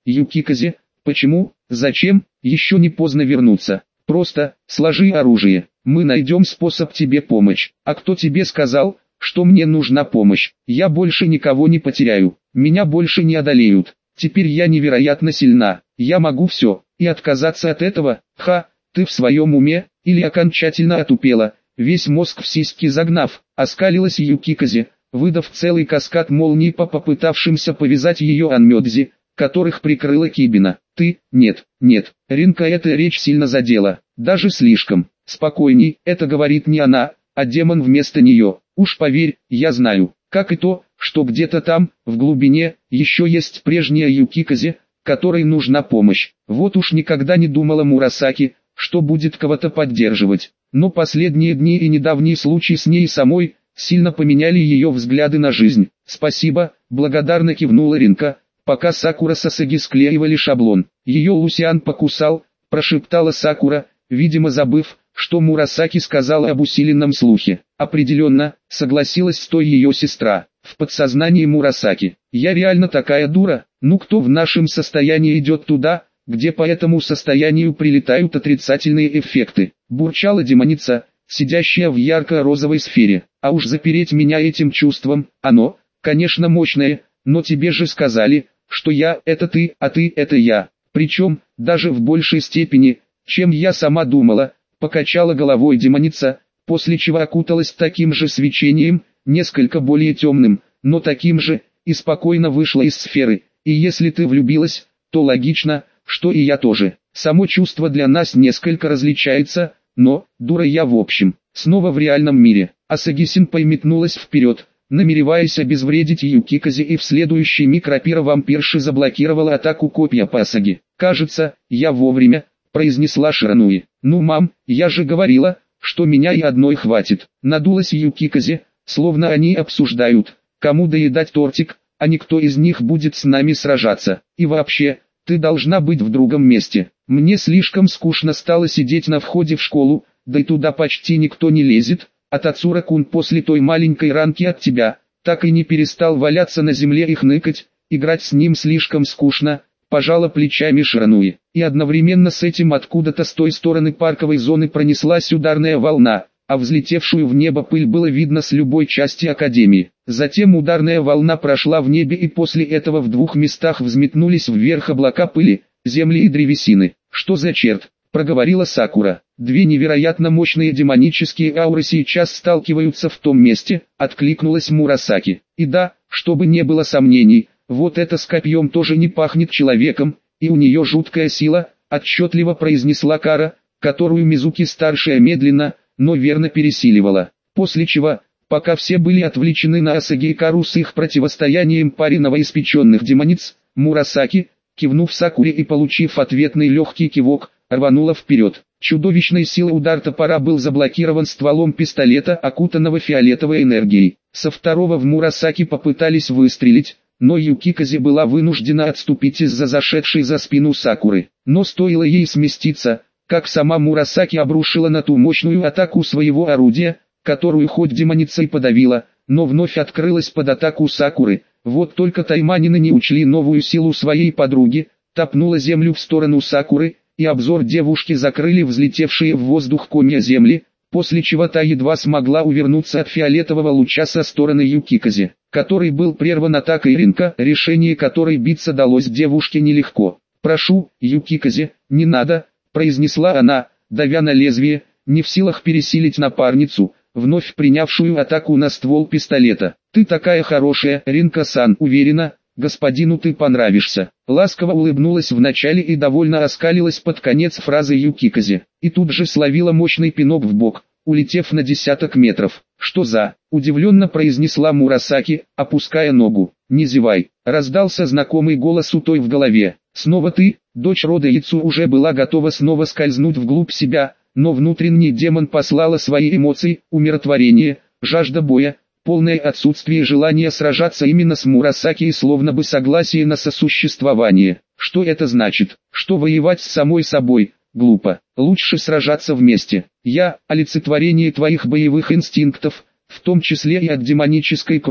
Юкиказе, почему, зачем, еще не поздно вернуться. Просто, сложи оружие, мы найдем способ тебе помочь. А кто тебе сказал, что мне нужна помощь? Я больше никого не потеряю, меня больше не одолеют. Теперь я невероятно сильна, я могу все, и отказаться от этого, ты в своем уме, или окончательно отупела, весь мозг в сиськи загнав, оскалилась Юкиказе, выдав целый каскад молний по попытавшимся повязать ее Анмёдзи, которых прикрыла Кибина. Нет, Ринка, эта речь сильно задела, даже слишком. Спокойней, это говорит не она, а демон вместо нее. Уж поверь, я знаю, как и то, что где-то там, в глубине, еще есть прежняя Юкиказе, которой нужна помощь. Вот уж никогда не думала Мурасаки, что будет кого-то поддерживать. Но последние дни и недавний случай с ней самой, сильно поменяли ее взгляды на жизнь. «Спасибо», — благодарно кивнула Ринка, пока Сакура с Асаги склеивали шаблон. «Ее Лусиан покусал», — прошептала Сакура, видимо забыв, что Мурасаки сказала об усиленном слухе. «Определенно», — согласилась с той ее сестра. В подсознании Мурасаки: «Я реально такая дура, ну кто в нашем состоянии идет туда, где по этому состоянию прилетают отрицательные эффекты?» Бурчала демоница, сидящая в ярко-розовой сфере. «А уж запереть меня этим чувством, оно, конечно мощное, но тебе же сказали, что я — это ты, а ты — это я. Причем, даже в большей степени, чем я сама думала», — покачала головой демоница, после чего окуталась таким же свечением, несколько более темным, но таким же, и спокойно вышла из сферы. «И если ты влюбилась, то логично, что и я тоже. Само чувство для нас несколько различается, но, дура я в общем». Снова в реальном мире, Асаги-сенпай метнулась вперед, намереваясь обезвредить Юкиказе, и в следующий миг рапира-вампирши заблокировала атаку копья по Асаги. «Кажется, я вовремя», — произнесла Ширануи. «Ну мам, я же говорила, что меня и одной хватит». Надулась Юкиказе, словно они обсуждают, кому доедать тортик, а никто из них будет с нами сражаться. «И вообще, ты должна быть в другом месте. Мне слишком скучно стало сидеть на входе в школу, да и туда почти никто не лезет, а Тацура-кун после той маленькой ранки от тебя, так и не перестал валяться на земле и хныкать, играть с ним слишком скучно», — пожала плечами Ширануи. И одновременно с этим откуда-то с той стороны парковой зоны пронеслась ударная волна, а взлетевшую в небо пыль было видно с любой части Академии. Затем ударная волна прошла в небе, и после этого в двух местах взметнулись вверх облака пыли, земли и древесины. «Что за черт?» — проговорила Сакура. «Две невероятно мощные демонические ауры сейчас сталкиваются в том месте», — откликнулась Мурасаки. «И да, чтобы не было сомнений, вот это с копьем тоже не пахнет человеком, и у нее жуткая сила», — отчетливо произнесла Кара, которую Мизуки-старшая медленно, но верно пересиливала. После чего, пока все были отвлечены на Асаги и Кару с их противостоянием паре новоиспеченных демониц, Мурасаки, кивнув Сакуре и получив ответный легкий кивок, рванула вперед. Чудовищной силой удар топора был заблокирован стволом пистолета, окутанного фиолетовой энергией. Со второго в Мурасаки попытались выстрелить, но Юкиказе была вынуждена отступить из-за зашедшей за спину Сакуры. Но стоило ей сместиться, как сама Мурасаки обрушила на ту мощную атаку своего орудия, которую хоть демоница и подавила, но вновь открылась под атаку Сакуры. Вот только тайманины не учли новую силу своей подруги, топнула землю в сторону Сакуры, и обзор девушки закрыли взлетевшие в воздух комья земли, после чего та едва смогла увернуться от фиолетового луча со стороны Юкиказе, который был прерван атакой Ринка, решение которой биться далось девушке нелегко. «Прошу, Юкиказе, не надо», — произнесла она, давя на лезвие, не в силах пересилить напарницу, вновь принявшую атаку на ствол пистолета. «Ты такая хорошая, Ринка-сан, уверена, господину ты понравишься». Ласково улыбнулась вначале и довольно оскалилась под конец фразы Юкиказе, и тут же словила мощный пинок в бок, улетев на десяток метров. «Что за?» — удивленно произнесла Мурасаки, опуская ногу. «Не зевай», — раздался знакомый голос у той в голове. «Снова ты?» Дочь рода Яцу уже была готова снова скользнуть вглубь себя, но внутренний демон послала свои эмоции: умиротворение, жажда боя, полное отсутствие желания сражаться именно с Мурасаки и словно бы согласие на сосуществование. Что это значит? Что воевать с самой собой? Глупо. Лучше сражаться вместе. Я — олицетворение твоих боевых инстинктов, в том числе и от демонической крови,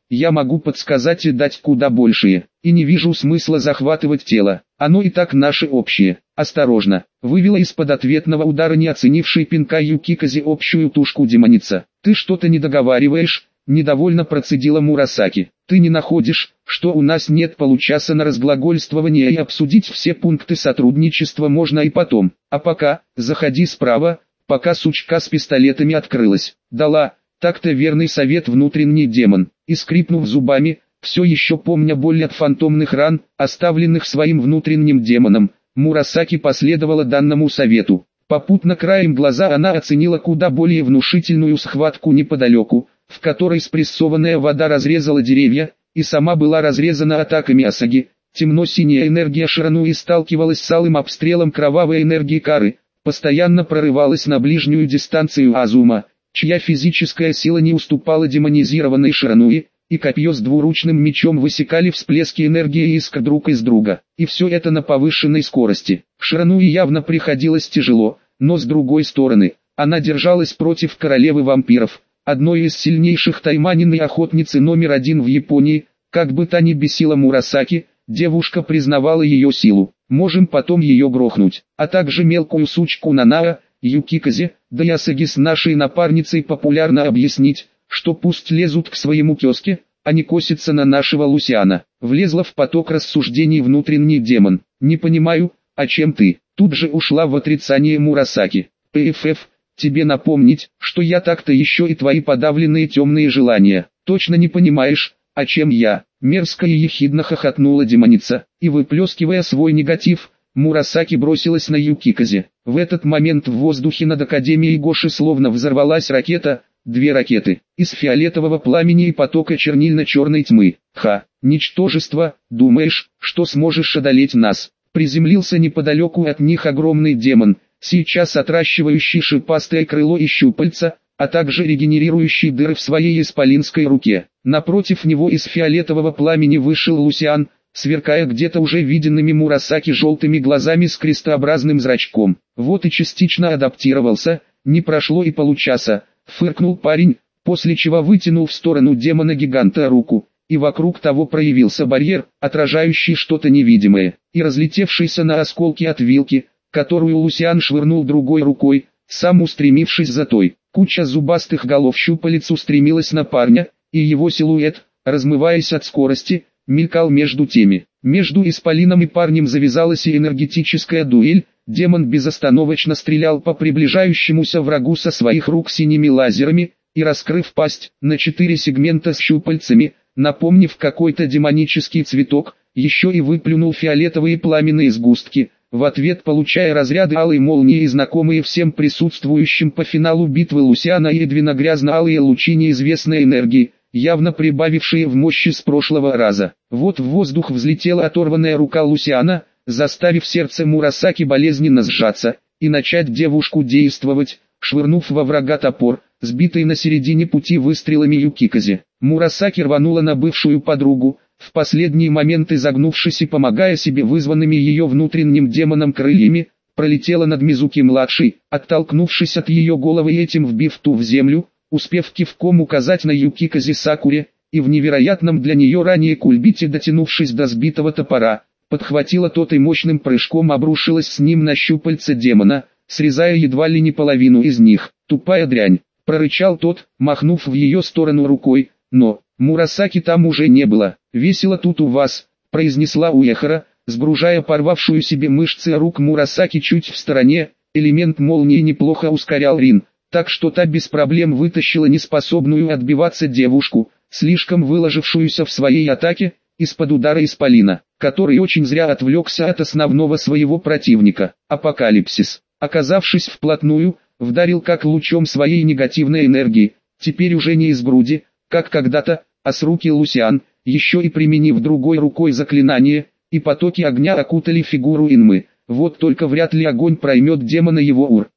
я могу подсказать и дать куда большее. И не вижу смысла захватывать тело, оно и так наше общее. Осторожно, вывела из-под ответного удара не оценивший пинка Юкиказе общую тушку демоница. Ты что-то не договариваешь? Недовольно процедила Мурасаки. Ты не находишь, что у нас нет получаса на разглагольствование и обсудить все пункты сотрудничества можно и потом. А пока, заходи справа, пока сучка с пистолетами открылась. Дала, так-то верный совет внутренний демон. И скрипнув зубами, все еще помня боль от фантомных ран, оставленных своим внутренним демоном, Мурасаки последовала данному совету. Попутно краем глаза она оценила куда более внушительную схватку неподалеку, в которой спрессованная вода разрезала деревья, и сама была разрезана атаками Асаги. Темно-синяя энергия Ширануи сталкивалась с алым обстрелом кровавой энергии Кары, постоянно прорывалась на ближнюю дистанцию Азума, чья физическая сила не уступала демонизированной Ширануи, и копье с двуручным мечом высекали всплески энергии и искр друг из друга. И все это на повышенной скорости. Ширануи явно приходилось тяжело, но с другой стороны, она держалась против королевы вампиров, одной из сильнейших тайманин и охотницы номер один в Японии. Как бы та ни бесила Мурасаки, девушка признавала ее силу. Можем потом ее грохнуть, а также мелкую сучку Нанаа, Юкиказе, да и Асаги с нашей напарницей популярно объяснить, что пусть лезут к своему тезке, а не косятся на нашего Лусиана. Влезла в поток рассуждений внутренний демон. Не понимаю, а чем ты? Тут же ушла в отрицание Мурасаки. ПФФ, тебе напомнить, что я так-то еще и твои подавленные темные желания. Точно не понимаешь, а чем я? Мерзко и ехидно хохотнула демоница, и выплескивая свой негатив, Мурасаки бросилась на Юкиказе. В этот момент в воздухе над Академией Гоши словно взорвалась ракета, две ракеты, из фиолетового пламени и потока чернильно-черной тьмы. Ха, ничтожество, думаешь, что сможешь одолеть нас? Приземлился неподалеку от них огромный демон, сейчас отращивающий шипастое крыло и щупальца, а также регенерирующий дыры в своей исполинской руке. Напротив него из фиолетового пламени вышел Лусиан, сверкая где-то уже виденными Мурасаки желтыми глазами с крестообразным зрачком. Вот и частично адаптировался, не прошло и получаса, фыркнул парень, после чего вытянул в сторону демона-гиганта руку, и вокруг того проявился барьер, отражающий что-то невидимое, и разлетевшийся на осколки от вилки, которую Лусиан швырнул другой рукой, сам устремившись за той. Куча зубастых голов щупалец устремилась на парня, и его силуэт, размываясь от скорости, мелькал между теми. Между исполином и парнем завязалась и энергетическая дуэль. Демон безостановочно стрелял по приближающемуся врагу со своих рук синими лазерами, и раскрыв пасть на 4 сегмента с щупальцами, напомнив какой-то демонический цветок, еще и выплюнул фиолетовые пламенные сгустки, в ответ получая разряды алой молнии и знакомые всем присутствующим по финалу битвы Лусиана и Эдвина грязно-алые лучи неизвестной энергии, явно прибавившие в мощи с прошлого раза. Вот в воздух взлетела оторванная рука Лусиана, заставив сердце Мурасаки болезненно сжаться, и начать девушку действовать, швырнув во врага топор, сбитый на середине пути выстрелами Юкиказе. Мурасаки рванула на бывшую подругу, в последний момент изогнувшись и помогая себе вызванными ее внутренним демоном крыльями, пролетела над Мизуки-младшей, оттолкнувшись от ее головы и этим вбив ту в землю, успев кивком указать на Юкиказе Сакуре, и в невероятном для нее ранее кульбите дотянувшись до сбитого топора, подхватила тот и мощным прыжком обрушилась с ним на щупальца демона, срезая едва ли не половину из них. «Тупая дрянь!» — прорычал тот, махнув в ее сторону рукой, но Мурасаки там уже не было. «Весело тут у вас», — произнесла Уэхара, сгружая порвавшую себе мышцы рук Мурасаки чуть в стороне. Элемент молнии неплохо ускорял Рин, так что та без проблем вытащила неспособную отбиваться девушку, слишком выложившуюся в своей атаке, из-под удара исполина, который очень зря отвлекся от основного своего противника. Апокалипсис, оказавшись вплотную, вдарил как лучом своей негативной энергии, теперь уже не из груди, как когда-то, а с руки Лусиан, еще и применив другой рукой заклинание, и потоки огня окутали фигуру Инмы. Вот только вряд ли огонь проймет демона его ур.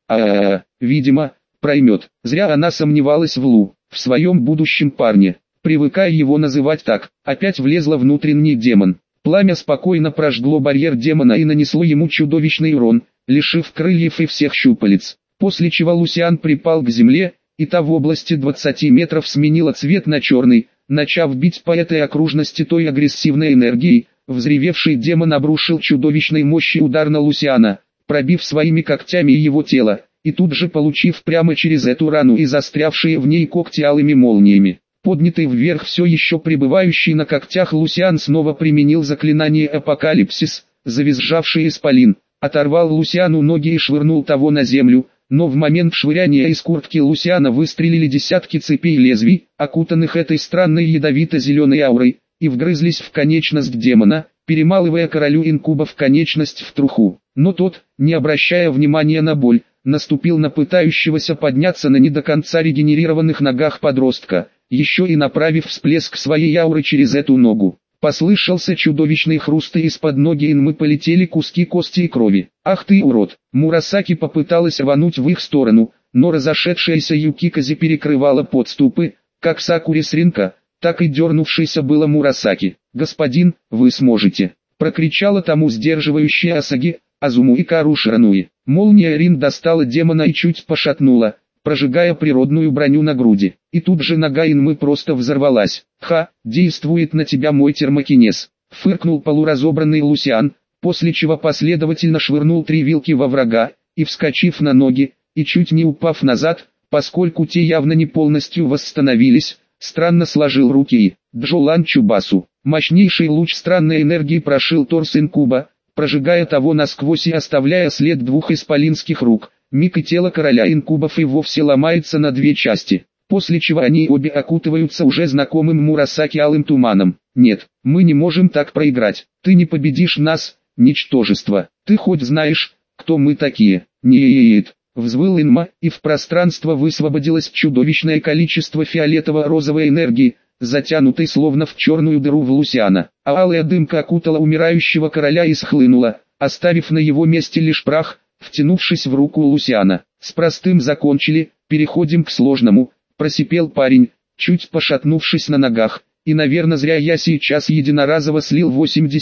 Видимо, проймет. Зря она сомневалась в Лу, в своем будущем парне. Привыкая его называть так, опять влезла внутренний демон. Пламя спокойно прожгло барьер демона и нанесло ему чудовищный урон, лишив крыльев и всех щупалец. После чего Лусиан припал к земле, и та в области 20 метров сменила цвет на черный, начав бить по этой окружности той агрессивной энергией, взревевший демон обрушил чудовищной мощи удар на Лусиана, пробив своими когтями его тело, и тут же получив прямо через эту рану и застрявшие в ней когти алыми молниями. Поднятый вверх все еще пребывающий на когтях Лусиан снова применил заклинание «Апокалипсис», завизжавший исполин, оторвал Лусиану ноги и швырнул того на землю, но в момент швыряния из куртки Лусиана выстрелили десятки цепей лезвий, окутанных этой странной ядовито-зеленой аурой, и вгрызлись в конечность демона, перемалывая королю инкубов конечность в труху. Но тот, не обращая внимания на боль, наступил на пытающегося подняться на не до конца регенерированных ногах подростка, еще и направив всплеск своей ауры через эту ногу. Послышался чудовищный хруст, и из-под ноги Инмы полетели куски кости и крови. «Ах ты урод!» Мурасаки попыталась рвануть в их сторону, но разошедшаяся Юкикази перекрывала подступы, как Сакури с ринка, так и дернувшийся было Мурасаки. «Господин, вы сможете!» прокричала тому сдерживающая Асаги, Азуму и Кару Ширануи. Молния Рин достала демона и чуть пошатнула, прожигая природную броню на груди. И тут же нога Инмы просто взорвалась. «Ха, действует на тебя мой термокинез!» фыркнул полуразобранный Лусиан, после чего последовательно швырнул 3 вилки во врага, и вскочив на ноги, и чуть не упав назад, поскольку те явно не полностью восстановились, странно сложил руки и «Джолан Чубасу». Мощнейший луч странной энергии прошил торс инкуба, прожигая того насквозь и оставляя след 2 исполинских рук. Миг, и тело короля инкубов и вовсе ломается на 2 части, после чего они обе окутываются уже знакомым Мурасаки алым туманом. «Нет, мы не можем так проиграть. Ты не победишь нас, ничтожество. Ты хоть знаешь, кто мы такие?» «Нет», взвыл Инма, и в пространство высвободилось чудовищное количество фиолетово-розовой энергии, затянутой словно в черную дыру в Лусиана. А алая дымка окутала умирающего короля и схлынула, оставив на его месте лишь прах, втянувшись в руку Лусиана. «С простым закончили, переходим к сложному», просипел парень, чуть пошатнувшись на ногах. «И, наверное, зря я сейчас единоразово слил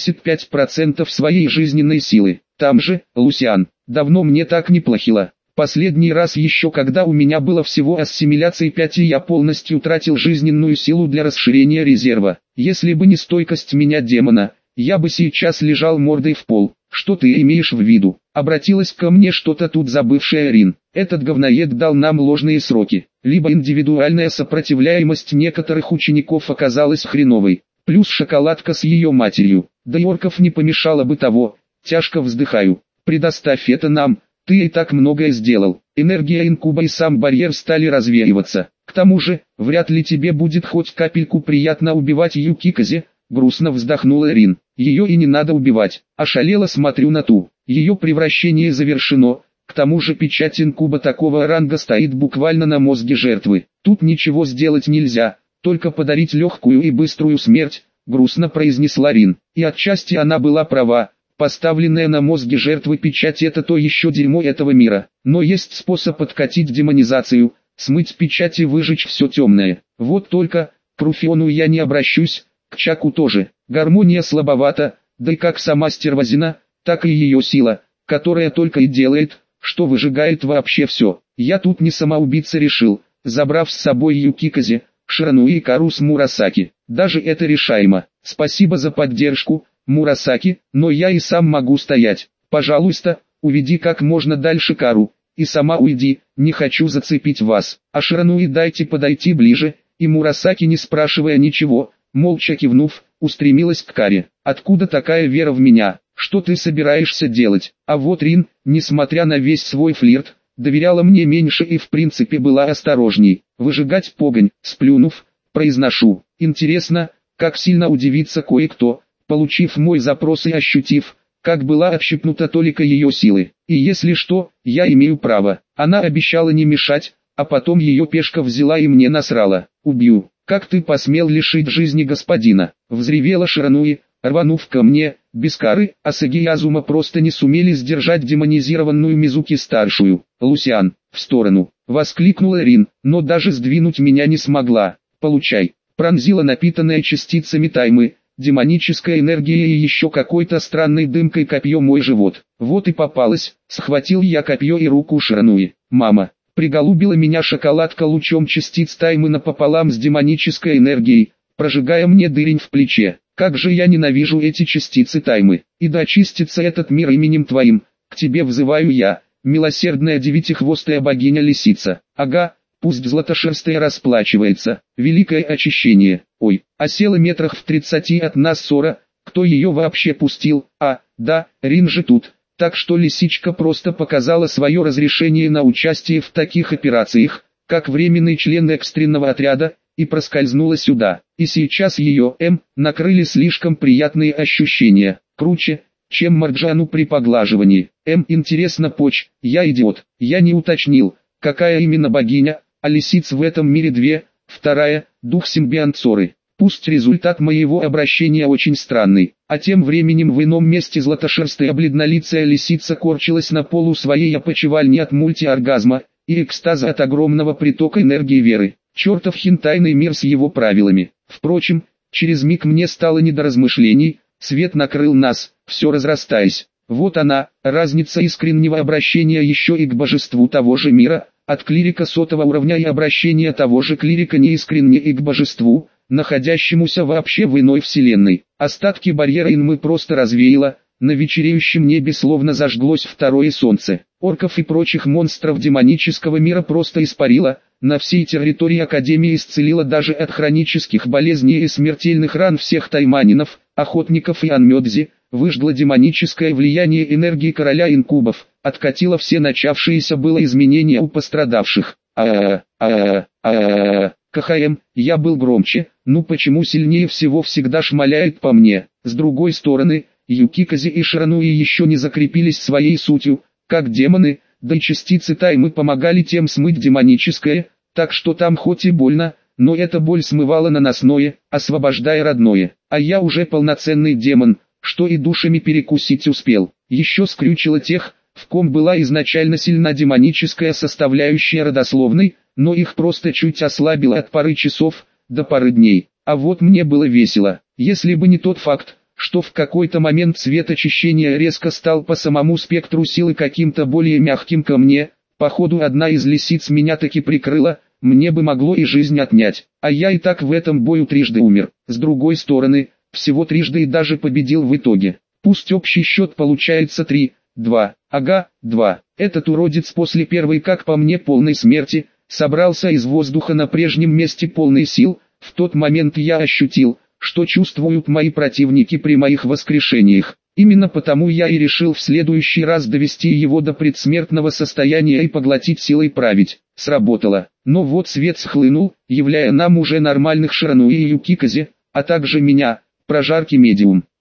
85% своей жизненной силы. Там же, Лусиан, давно мне так не плохило. Последний раз еще когда у меня было всего ассимиляции 5, и я полностью тратил жизненную силу для расширения резерва. Если бы не стойкость меня демона, я бы сейчас лежал мордой в пол». «Что ты имеешь в виду?» Обратилась ко мне что-то тут забывшая Рин. «Этот говноед дал нам ложные сроки. Либо индивидуальная сопротивляемость некоторых учеников оказалась хреновой, плюс шоколадка с ее матерью. Да и орков не помешало бы того». Тяжко вздыхаю. «Предоставь это нам, ты и так многое сделал». Энергия инкуба и сам барьер стали развеиваться. «К тому же, вряд ли тебе будет хоть капельку приятно убивать Юкикази», грустно вздохнула Рин. «Ее и не надо убивать». Ошалело смотрю на ту. Ее превращение завершено. К тому же печать инкуба такого ранга стоит буквально на мозге жертвы. Тут ничего сделать нельзя, только подарить легкую и быструю смерть, грустно произнесла Рин. И отчасти она была права. Поставленная на мозге жертвы печать — это то еще дерьмо этого мира. Но есть способ откатить демонизацию, смыть печать и выжечь все темное. Вот только, к Руфиону я не обращусь, к Чаку тоже. Гармония слабовата, да и как сама стервозина, так и ее сила, которая только и делает, что выжигает вообще все. Я тут не самоубийца решил, забрав с собой Юкикази, Ширануи и Кару с Мурасаки. Даже это решаемо. Спасибо за поддержку, Мурасаки, но я и сам могу стоять. Пожалуйста, уведи как можно дальше Кару, и сама уйди, не хочу зацепить вас. А Ширануи дайте подойти ближе, и Мурасаки, не спрашивая ничего, молча кивнув, устремилась к Каре. «Откуда такая вера в меня? Что ты собираешься делать?» А вот Рин, несмотря на весь свой флирт, доверяла мне меньше и в принципе была осторожней. «Выжигать погонь», сплюнув, произношу. Интересно, как сильно удивится кое-кто, получив мой запрос и ощутив, как была отщипнута толика ее силы. И если что, я имею право. Она обещала не мешать, а потом ее пешка взяла и мне насрала. «Убью». «Как ты посмел лишить жизни господина?» взревела Ширануи, рванув ко мне. Без Кары, Асаги и Азума просто не сумели сдержать демонизированную Мизуки-старшую. «Лусиан, в сторону!» воскликнула Рин, но даже сдвинуть меня не смогла. «Получай!» пронзила напитанная частицами таймы, демоническая энергия и еще какой-то странной дымкой копье мой живот. Вот и попалась, схватил я копье и руку Ширануи. «Мама!» приголубила меня шоколадка лучом частиц таймы напополам с демонической энергией, прожигая мне дырень в плече. Как же я ненавижу эти частицы таймы. И да очистится этот мир именем твоим, к тебе взываю я, милосердная девятихвостая богиня-лисица. Ага, пусть златошерстая расплачивается, великое очищение. Ой, осела метрах в 30 от нас ссора, кто ее вообще пустил? А, да, Рин же тут. Так что лисичка просто показала свое разрешение на участие в таких операциях, как временный член экстренного отряда, и проскользнула сюда. И сейчас ее, накрыли слишком приятные ощущения, круче, чем Марджану при поглаживании. Интересно я идиот, я не уточнил, какая именно богиня, а лисиц в этом мире две, вторая, дух симбионт Соры. Пусть результат моего обращения очень странный, а тем временем в ином месте златошерстая бледнолицая лисица корчилась на полу своей опочивальни от мультиоргазма и экстаза от огромного притока энергии веры. Чертов хентайный мир с его правилами. Впрочем, через миг мне стало не до размышлений, свет накрыл нас, все разрастаясь. Вот она, разница искреннего обращения еще и к божеству того же мира, от клирика сотого уровня и обращения того же клирика неискренне и к божеству, находящемуся вообще в иной вселенной. Остатки барьера инмы просто развеяло, на вечереющем небе словно зажглось второе солнце. Орков и прочих монстров демонического мира просто испарило, на всей территории Академии исцелило даже от хронических болезней и смертельных ран всех тайманинов, охотников и анмёдзи, выжгло демоническое влияние энергии короля инкубов, откатило все начавшиеся было изменения у пострадавших. КХМ, я был громче, ну почему сильнее всего всегда шмаляет по мне. С другой стороны, Юкикази и Ширануи еще не закрепились своей сутью, как демоны, да и частицы таймы помогали тем смыть демоническое, так что там хоть и больно, но эта боль смывала наносное, освобождая родное. А я уже полноценный демон, что и душами перекусить успел. Еще скрючило тех, в ком была изначально сильна демоническая составляющая родословной, но их просто чуть ослабило от пары часов до пары дней. А вот мне было весело, если бы не тот факт, что в какой-то момент цвет очищения резко стал по самому спектру силы каким-то более мягким ко мне, походу одна из лисиц меня таки прикрыла, мне бы могло и жизнь отнять, а я и так в этом бою трижды умер. С другой стороны, всего трижды и даже победил в итоге. Пусть общий счет получается 3-2, ага, 2. Этот уродец после первой, как по мне, полной смерти, собрался из воздуха на прежнем месте полный сил. В тот момент я ощутил, что чувствуют мои противники при моих воскрешениях. Именно потому я и решил в следующий раз довести его до предсмертного состояния и поглотить силой править. Сработало. Но вот свет схлынул, являя нам уже нормальных Ширануи и Юкикази, а также меня, прожарки медиум.